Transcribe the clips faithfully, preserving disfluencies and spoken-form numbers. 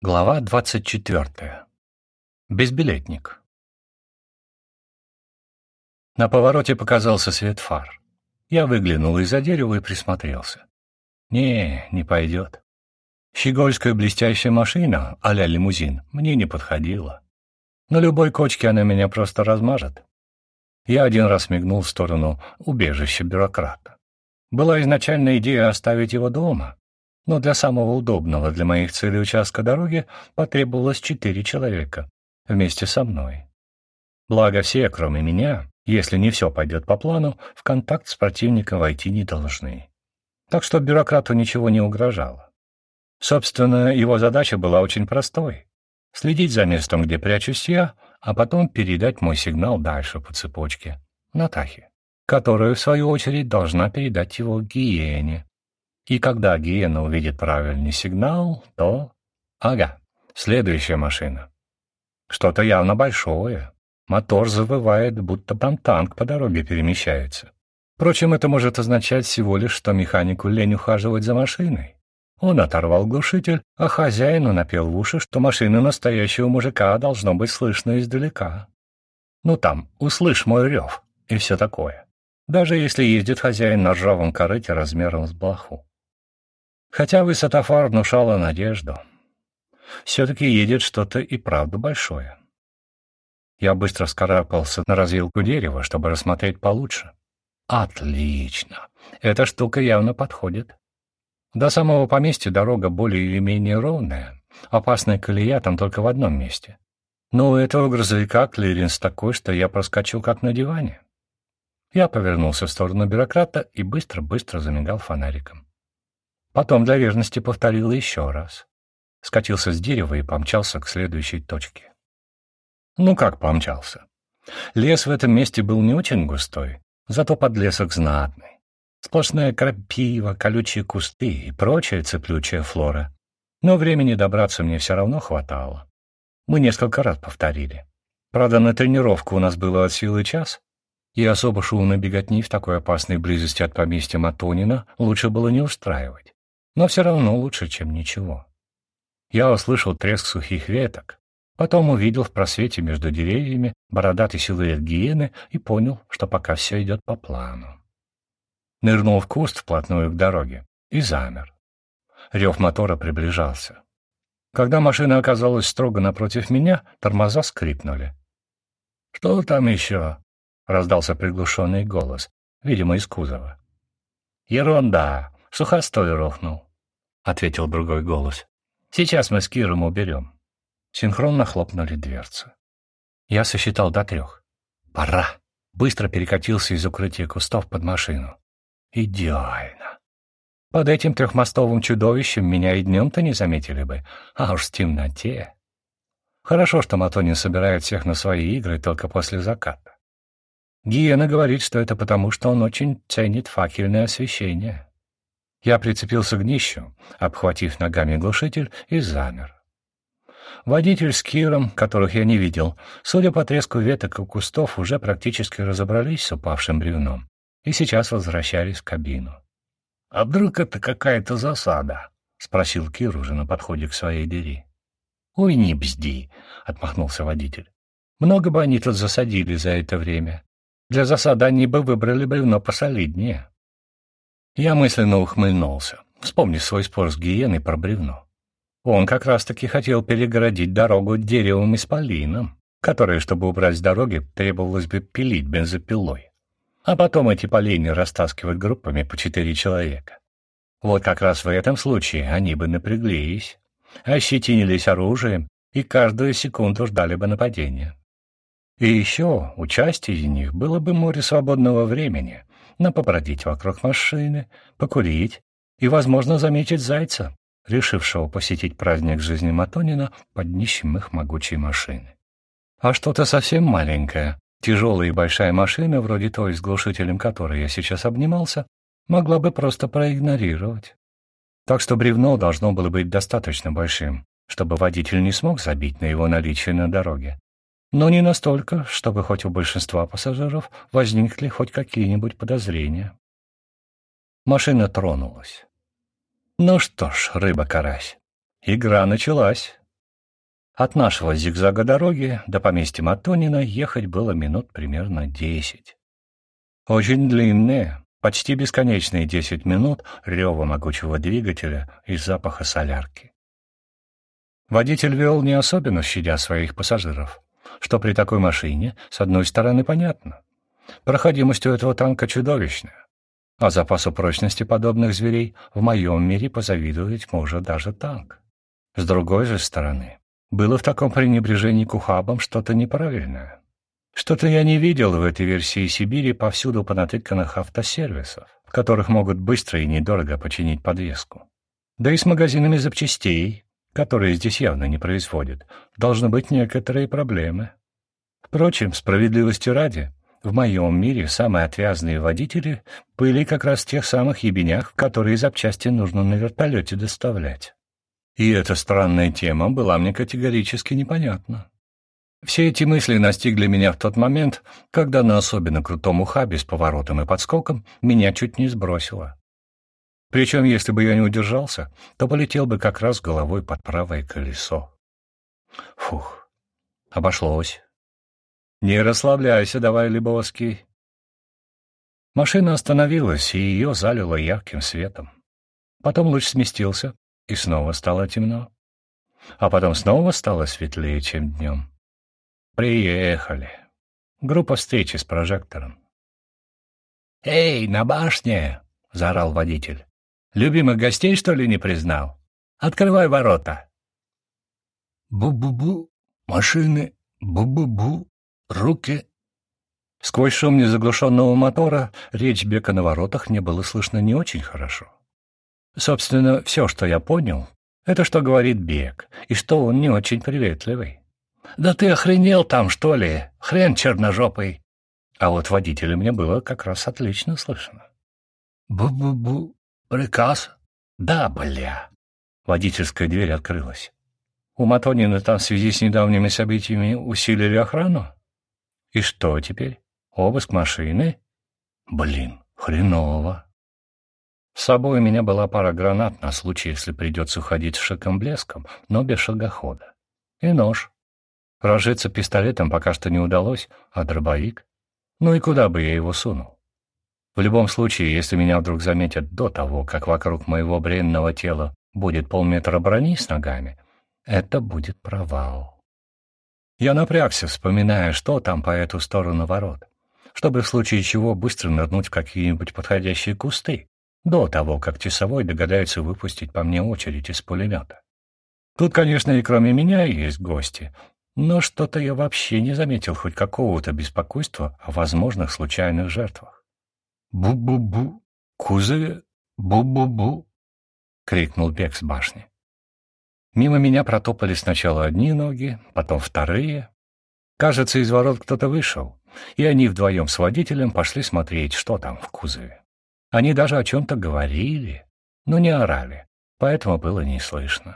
Глава двадцать четвертая. Безбилетник. На повороте показался свет фар. Я выглянул из-за дерева и присмотрелся. Не, не пойдет. Щегольская блестящая машина, а-ля лимузин, мне не подходила. На любой кочке она меня просто размажет. Я один раз мигнул в сторону убежища бюрократа. Была изначальная идея оставить его дома, но для самого удобного для моих целей участка дороги потребовалось четыре человека вместе со мной. Благо все, кроме меня, если не все пойдет по плану, в контакт с противником войти не должны. Так что бюрократу ничего не угрожало. Собственно, его задача была очень простой — следить за местом, где прячусь я, а потом передать мой сигнал дальше по цепочке, Натахе, которая, в свою очередь, должна передать его гиене. И когда гиена увидит правильный сигнал, то... Ага, следующая машина. Что-то явно большое. Мотор завывает, будто там танк по дороге перемещается. Впрочем, это может означать всего лишь, что механику лень ухаживать за машиной. Он оторвал глушитель, а хозяину напел в уши, что машину настоящего мужика должно быть слышно издалека. Ну там, услышь мой рев, и все такое. Даже если ездит хозяин на ржавом корыте размером с блоху. Хотя высота фар внушала надежду. Все-таки едет что-то и правда большое. Я быстро вскарабкался на развилку дерева, чтобы рассмотреть получше. Отлично! Эта штука явно подходит. До самого поместья дорога более или менее ровная. Опасная колея там только в одном месте. Но у этого грузовика клиренс такой, что я проскочил как на диване. Я повернулся в сторону бюрократа и быстро-быстро замигал фонариком. Потом для верности повторил еще раз. Скатился с дерева и помчался к следующей точке. Ну как помчался? Лес в этом месте был не очень густой, зато подлесок знатный. Сплошная крапива, колючие кусты и прочая цеплючая флора. Но времени добраться мне все равно хватало. Мы несколько раз повторили. Правда, на тренировку у нас было от силы час, и особо шумной беготни в такой опасной близости от поместья Матонина лучше было не устраивать. Но все равно лучше, чем ничего. Я услышал треск сухих веток, потом увидел в просвете между деревьями бородатый силуэт гиены и понял, что пока все идет по плану. Нырнул в куст вплотную к дороге и замер. Рев мотора приближался. Когда машина оказалась строго напротив меня, тормоза скрипнули. «Что там еще?» — раздался приглушенный голос, видимо, из кузова. «Ерунда! Сухостой рухнул», — ответил другой голос. «Сейчас мы с Киром уберем». Синхронно хлопнули дверцы. Я сосчитал до трех. «Пора!» Быстро перекатился из укрытия кустов под машину. «Идеально!» Под этим трехмостовым чудовищем меня и днем-то не заметили бы, а уж в темноте. Хорошо, что Матонин собирает всех на свои игры только после заката. Гиена говорит, что это потому, что он очень ценит факельное освещение. Я прицепился к днищу, обхватив ногами глушитель, и замер. Водитель с Киром, которых я не видел, судя по треску веток и кустов, уже практически разобрались с упавшим бревном и сейчас возвращались в кабину. — А вдруг это какая-то засада? — спросил Кир уже на подходе к своей двери. — Ой, не бзди, — отмахнулся водитель. — Много бы они тут засадили за это время. Для засады они бы выбрали бревно посолиднее. Я мысленно ухмыльнулся, вспомнив свой спор с гиеной про бревно. Он как раз-таки хотел перегородить дорогу деревом исполином, которое, чтобы убрать с дороги, требовалось бы пилить бензопилой. А потом эти поленья растаскивать группами по четыре человека. Вот как раз в этом случае они бы напряглись, ощетинились оружием и каждую секунду ждали бы нападения. И еще у части из них было бы море свободного времени — на побродить вокруг машины, покурить и, возможно, заметить зайца, решившего посетить праздник жизни Матонина под днищем их могучей машины. А что-то совсем маленькое, тяжелая и большая машина, вроде той, с глушителем которой я сейчас обнимался, могла бы просто проигнорировать. Так что бревно должно было быть достаточно большим, чтобы водитель не смог забить на его наличие на дороге. Но не настолько, чтобы хоть у большинства пассажиров возникли хоть какие-нибудь подозрения. Машина тронулась. Ну что ж, рыба-карась, игра началась. От нашего зигзага дороги до поместья Матонина ехать было минут примерно десять. Очень длинные, почти бесконечные десять минут рева могучего двигателя и запаха солярки. Водитель вел не особенно щадя своих пассажиров, что при такой машине, с одной стороны, понятно. Проходимость у этого танка чудовищная, а запасу прочности подобных зверей в моем мире позавидовать может даже танк. С другой же стороны, было в таком пренебрежении к ухабам что-то неправильное. Что-то я не видел в этой версии Сибири повсюду понатыканных автосервисов, в которых могут быстро и недорого починить подвеску. Да и с магазинами запчастей, которые здесь явно не производят, должны быть некоторые проблемы. Впрочем, справедливости ради, в моем мире самые отвязные водители были как раз в тех самых ебенях, которые запчасти нужно на вертолете доставлять. И эта странная тема была мне категорически непонятна. Все эти мысли настигли меня в тот момент, когда на особенно крутом ухабе с поворотом и подскоком меня чуть не сбросило. Причем, если бы я не удержался, то полетел бы как раз головой под правое колесо. Фух, обошлось. Не расслабляйся давай, Лебовский. Машина остановилась, и ее залило ярким светом. Потом луч сместился, и снова стало темно. А потом снова стало светлее, чем днем. Приехали. Группа встречи с прожектором. «Эй, на башне!» — заорал водитель. «Любимых гостей, что ли, не признал? Открывай ворота!» «Бу-бу-бу! Машины! Бу-бу-бу! Руки!» Сквозь шум незаглушенного мотора речь Бека на воротах мне было слышно не очень хорошо. Собственно, все, что я понял, это что говорит Бек, и что он не очень приветливый. «Да ты охренел там, что ли? Хрен черножопый!» А вот водителя мне было как раз отлично слышно. «Бу-бу-бу! Приказ?» «Да, бля!» Водительская дверь открылась. У Матонина там в связи с недавними событиями усилили охрану? И что теперь? Обыск машины? Блин, хреново. С собой у меня была пара гранат на случай, если придется ходить с шиком-блеском, но без шагохода. И нож. Разжиться пистолетом пока что не удалось, а дробовик? Ну и куда бы я его сунул? В любом случае, если меня вдруг заметят до того, как вокруг моего бренного тела будет полметра брони с ногами, это будет провал. Я напрягся, вспоминая, что там по эту сторону ворот, чтобы в случае чего быстро нырнуть в какие-нибудь подходящие кусты, до того, как часовой догадается выпустить по мне очередь из пулемета. Тут, конечно, и кроме меня есть гости, но что-то я вообще не заметил хоть какого-то беспокойства о возможных случайных жертвах. «Бу-бу-бу! Кузове! Бу-бу-бу!» — крикнул Бек с башни. Мимо меня протопали сначала одни ноги, потом вторые. Кажется, из ворот кто-то вышел, и они вдвоем с водителем пошли смотреть, что там в кузове. Они даже о чем-то говорили, но не орали, поэтому было не слышно.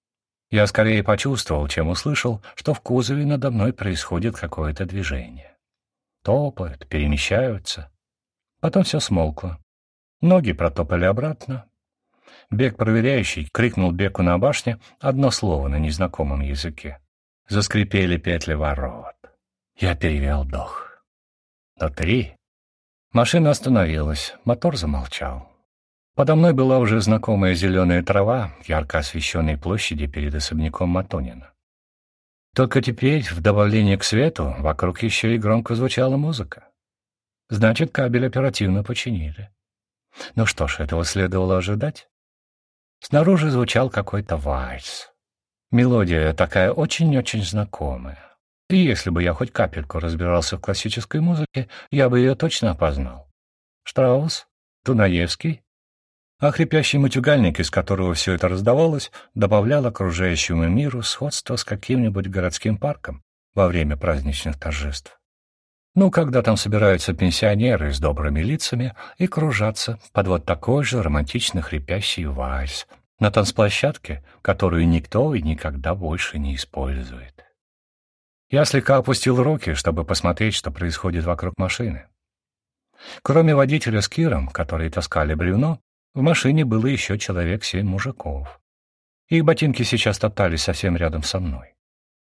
Я скорее почувствовал, чем услышал, что в кузове надо мной происходит какое-то движение. Топают, перемещаются. Потом все смолкло. Ноги протопали обратно. Бек проверяющий крикнул Беку на башне одно слово на незнакомом языке. Заскрипели петли ворот. Я перевел дух. Внутри. Машина остановилась, мотор замолчал. Подо мной была уже знакомая зеленая трава, ярко освещенной площади перед особняком Матонина. Только теперь, в добавление к свету, вокруг еще и громко звучала музыка. Значит, кабель оперативно починили. Ну что ж, этого следовало ожидать. Снаружи звучал какой-то вальс. Мелодия такая очень-очень знакомая. И если бы я хоть капельку разбирался в классической музыке, я бы ее точно опознал. Штраус? Дунаевский? А хрипящий матюгальник, из которого все это раздавалось, добавлял окружающему миру сходство с каким-нибудь городским парком во время праздничных торжеств. Ну, когда там собираются пенсионеры с добрыми лицами и кружатся под вот такой же романтично хрипящий вальс на танцплощадке, которую никто и никогда больше не использует. Я слегка опустил руки, чтобы посмотреть, что происходит вокруг машины. Кроме водителя с Киром, которые таскали бревно, в машине было еще человек семь мужиков. Их ботинки сейчас топтались совсем рядом со мной.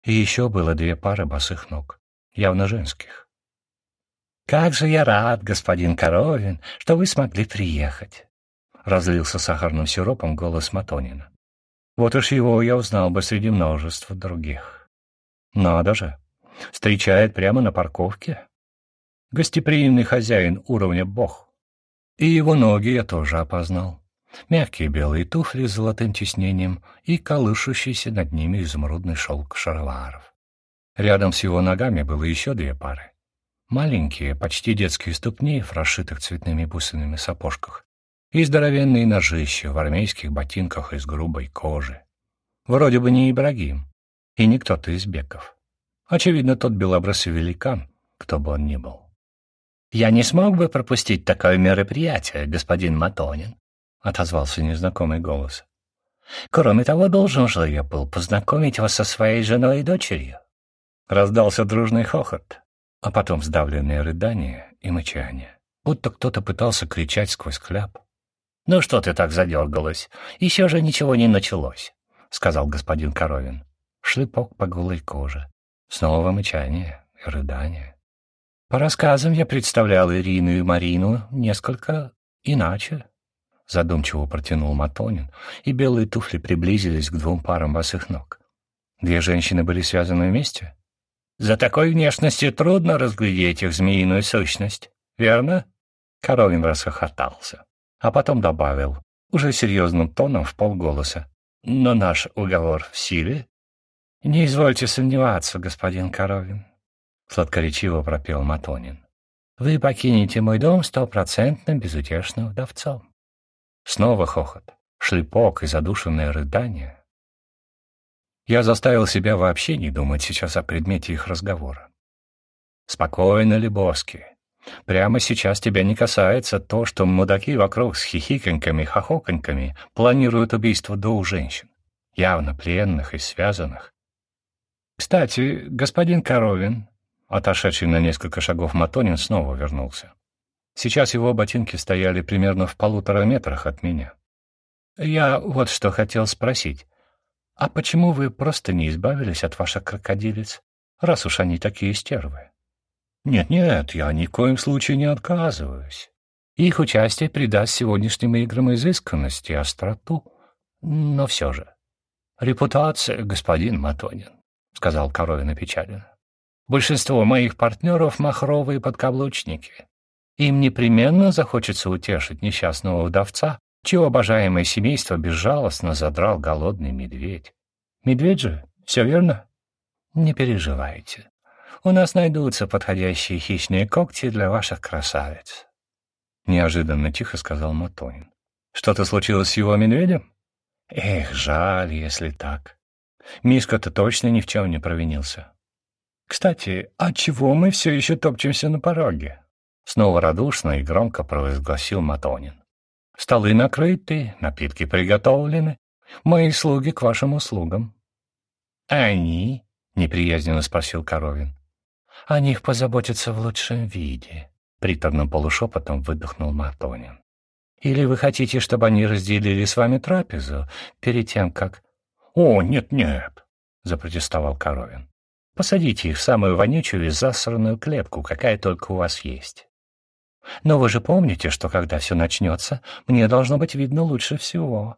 И еще было две пары босых ног, явно женских. «Как же я рад, господин Коровин, что вы смогли приехать!» — разлился сахарным сиропом голос Матонина. Вот уж его я узнал бы среди множества других. Надо же, встречает прямо на парковке. Гостеприимный хозяин уровня бог. И его ноги я тоже опознал. Мягкие белые туфли с золотым тиснением и колышущийся над ними изумрудный шелк шароваров. Рядом с его ногами было еще две пары. Маленькие, почти детские ступни в расшитых цветными бусинами сапожках и здоровенные ножища в армейских ботинках из грубой кожи. Вроде бы не Ибрагим, и не кто-то из беков. Очевидно, тот белобрысый великан, кто бы он ни был. «Я не смог бы пропустить такое мероприятие, господин Матонин», — отозвался незнакомый голос. «Кроме того, должен же я был познакомить вас со своей женой и дочерью». Раздался дружный хохот, а потом сдавленные рыдания и мычание, будто кто-то пытался кричать сквозь кляп. «Ну что ты так задергалась? Еще же ничего не началось», — сказал господин Коровин. Шлепок по голой коже, снова мычание и рыдание. По рассказам я представлял Ирину и Марину несколько иначе. Задумчиво протянул Матонин, и белые туфли приблизились к двум парам босых ног. Две женщины были связаны вместе? За такой внешностью трудно разглядеть их змеиную сущность, верно? Коровин расхохотался, а потом добавил, уже серьезным тоном вполголоса. Но наш уговор в силе? Не извольте сомневаться, господин Коровин, сладкоречиво пропел Матонин. Вы покинете мой дом стопроцентно безутешным вдовцом. Снова хохот, шлепок и задушенное рыдание. Я заставил себя вообще не думать сейчас о предмете их разговора. Спокойно, Лебовский. Прямо сейчас тебя не касается то, что мудаки вокруг с хихиканьками, хохоканьками планируют убийство двух женщин, явно пленных и связанных. Кстати, господин Коровин, отошедший на несколько шагов Матонин, снова вернулся. Сейчас его ботинки стояли примерно в полутора метрах от меня. Я вот что хотел спросить. А почему вы просто не избавились от ваших крокодилец, раз уж они такие стервы? Нет-нет, я ни в коем случае не отказываюсь. Их участие придаст сегодняшним играм изысканность и остроту. Но все же. Репутация, господин Матонин, — сказал Коровин опечаленно. Большинство моих партнеров — махровые подкаблучники. Им непременно захочется утешить несчастного вдовца, чье обожаемое семейство безжалостно задрал голодный медведь. Медведь же, все верно? Не переживайте. У нас найдутся подходящие хищные когти для ваших красавиц. Неожиданно тихо сказал Матонин. Что-то случилось с его медведем? Эх, жаль, если так. Мишка-то точно ни в чем не провинился. Кстати, а чего мы все еще топчемся на пороге? Снова радушно и громко провозгласил Матонин. Столы накрыты, напитки приготовлены. Мои слуги к вашим услугам. — А они? — неприязненно спросил Коровин. — О них позаботятся в лучшем виде, — приторным полушепотом выдохнул Матонин. — Или вы хотите, чтобы они разделили с вами трапезу перед тем, как... — О, нет-нет, — запротестовал Коровин. — Посадите их в самую вонючую и засранную клетку, какая только у вас есть. Но вы же помните, что когда все начнется, мне должно быть видно лучше всего.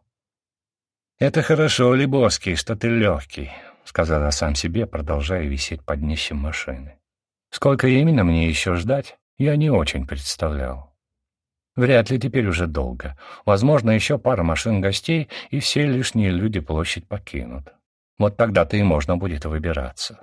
— Это хорошо, Лебовский, что ты легкий, — сказал я сам себе, продолжая висеть под днищем машины. Сколько именно мне еще ждать, я не очень представлял. Вряд ли теперь уже долго. Возможно, еще пара машин гостей, и все лишние люди площадь покинут. Вот тогда-то и можно будет выбираться.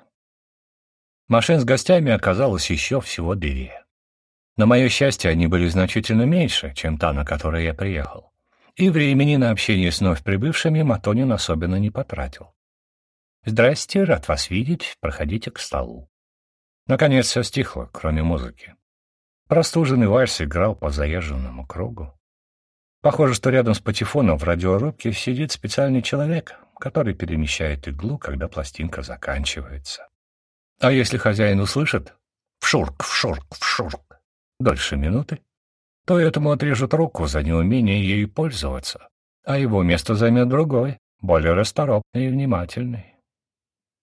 Машин с гостями оказалось еще всего две. На мое счастье, они были значительно меньше, чем та, на которой я приехал. И времени на общение с вновь прибывшими Матонин особенно не потратил. «Здрасте, рад вас видеть, проходите к столу». Наконец все стихло, кроме музыки. Простуженный вальс играл по заезженному кругу. Похоже, что рядом с патефоном в радиорубке сидит специальный человек, который перемещает иглу, когда пластинка заканчивается. А если хозяин услышит «вшурк, вшурк, вшурк» дольше минуты, то этому отрежут руку за неумение ею пользоваться, а его место займет другой, более расторопный и внимательный.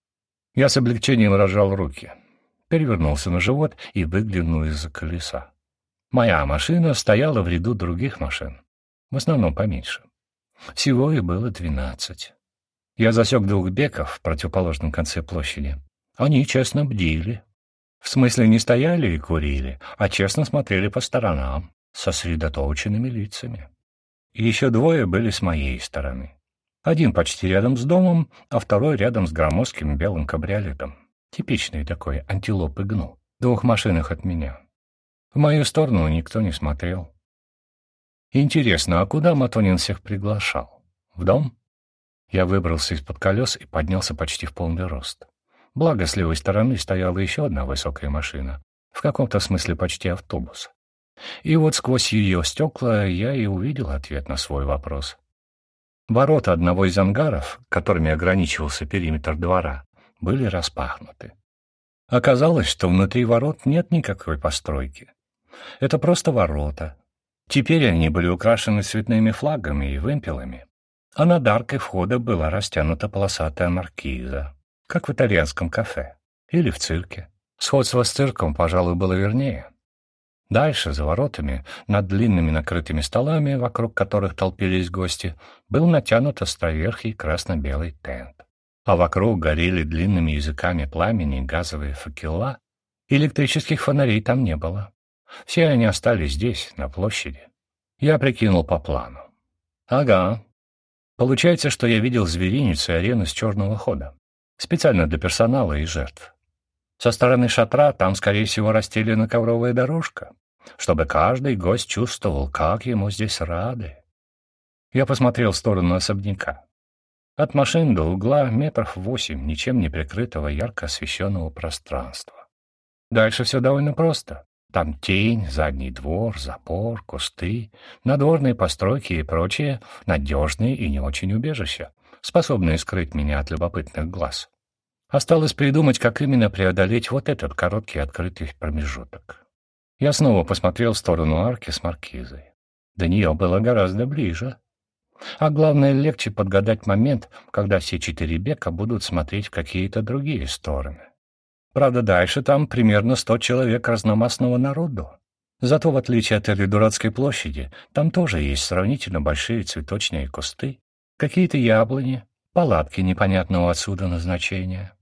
Я с облегчением разжал руки, перевернулся на живот и выглянул из-за колеса. Моя машина стояла в ряду других машин, в основном поменьше. Всего их было двенадцать. Я засек двух беков в противоположном конце площади. Они честно бдили. В смысле, не стояли и курили, а честно смотрели по сторонам, со сосредоточенными лицами. И еще двое были с моей стороны. Один почти рядом с домом, а второй рядом с громоздким белым кабриолетом. Типичный такой антилоп и гну. В двух машинах от меня. В мою сторону никто не смотрел. Интересно, а куда Матонин всех приглашал? В дом? Я выбрался из-под колес и поднялся почти в полный рост. Благо, с левой стороны стояла еще одна высокая машина, в каком-то смысле почти автобус. И вот сквозь ее стекла я и увидел ответ на свой вопрос. Ворота одного из ангаров, которыми ограничивался периметр двора, были распахнуты. Оказалось, что внутри ворот нет никакой постройки. Это просто ворота. Теперь они были украшены цветными флагами и вымпелами, а над аркой входа была растянута полосатая маркиза, как в итальянском кафе или в цирке. Сходство с цирком, пожалуй, было вернее. Дальше, за воротами, над длинными накрытыми столами, вокруг которых толпились гости, был натянут островерхий красно-белый тент. А вокруг горели длинными языками пламени газовые факела. Электрических фонарей там не было. Все они остались здесь, на площади. Я прикинул по плану. Ага. Получается, что я видел зверинец и арену с черного хода. Специально для персонала и жертв. Со стороны шатра там, скорее всего, расстелена ковровая дорожка, чтобы каждый гость чувствовал, как ему здесь рады. Я посмотрел в сторону особняка. От машин до угла метров восемь ничем не прикрытого ярко освещенного пространства. Дальше все довольно просто. Там тень, задний двор, запор, кусты, надворные постройки и прочие надежные и не очень убежища, способные скрыть меня от любопытных глаз. Осталось придумать, как именно преодолеть вот этот короткий открытый промежуток. Я снова посмотрел в сторону арки с маркизой. До нее было гораздо ближе. А главное, легче подгадать момент, когда все четыре бека будут смотреть в какие-то другие стороны. Правда, дальше там примерно сто человек разномастного народу. Зато, в отличие от этой дурацкой площади, там тоже есть сравнительно большие цветочные кусты, какие-то яблони, палатки непонятного отсюда назначения.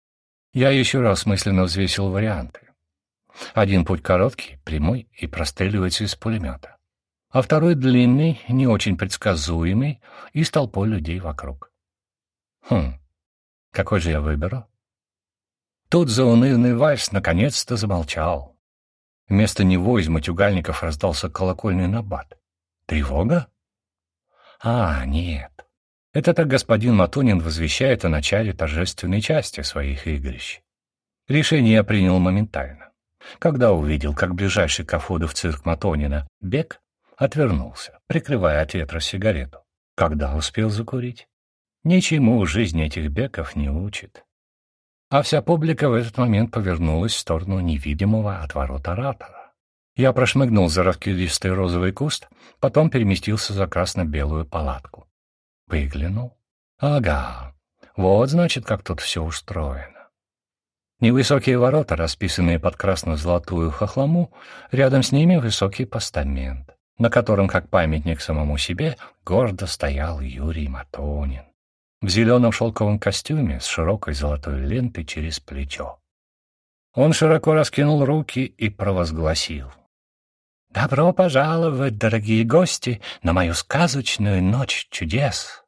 Я еще раз мысленно взвесил варианты. Один путь короткий, прямой и простреливается из пулемета, а второй длинный, не очень предсказуемый и с толпой людей вокруг. Хм, какой же я выберу? Тут заунывный вальс наконец-то замолчал. Вместо него из матюгальников раздался колокольный набат. Тревога? А, нет. Это так господин Матонин возвещает о начале торжественной части своих игрищ. Решение я принял моментально. Когда увидел, как ближайший ко входу в цирк Матонина бек отвернулся, прикрывая от ветра сигарету. Когда успел закурить? Ничему жизнь этих беков не учит. А вся публика в этот момент повернулась в сторону невидимого от ворот оратора. Я прошмыгнул за раскидистый розовый куст, потом переместился за красно-белую палатку. Выглянул. Ага, вот, значит, как тут все устроено. Невысокие ворота, расписанные под красно-золотую хохлому, рядом с ними высокий постамент, на котором, как памятник самому себе, гордо стоял Юрий Матонин в зеленом шелковом костюме с широкой золотой лентой через плечо. Он широко раскинул руки и провозгласил: «Добро пожаловать, дорогие гости, на мою сказочную ночь чудес!»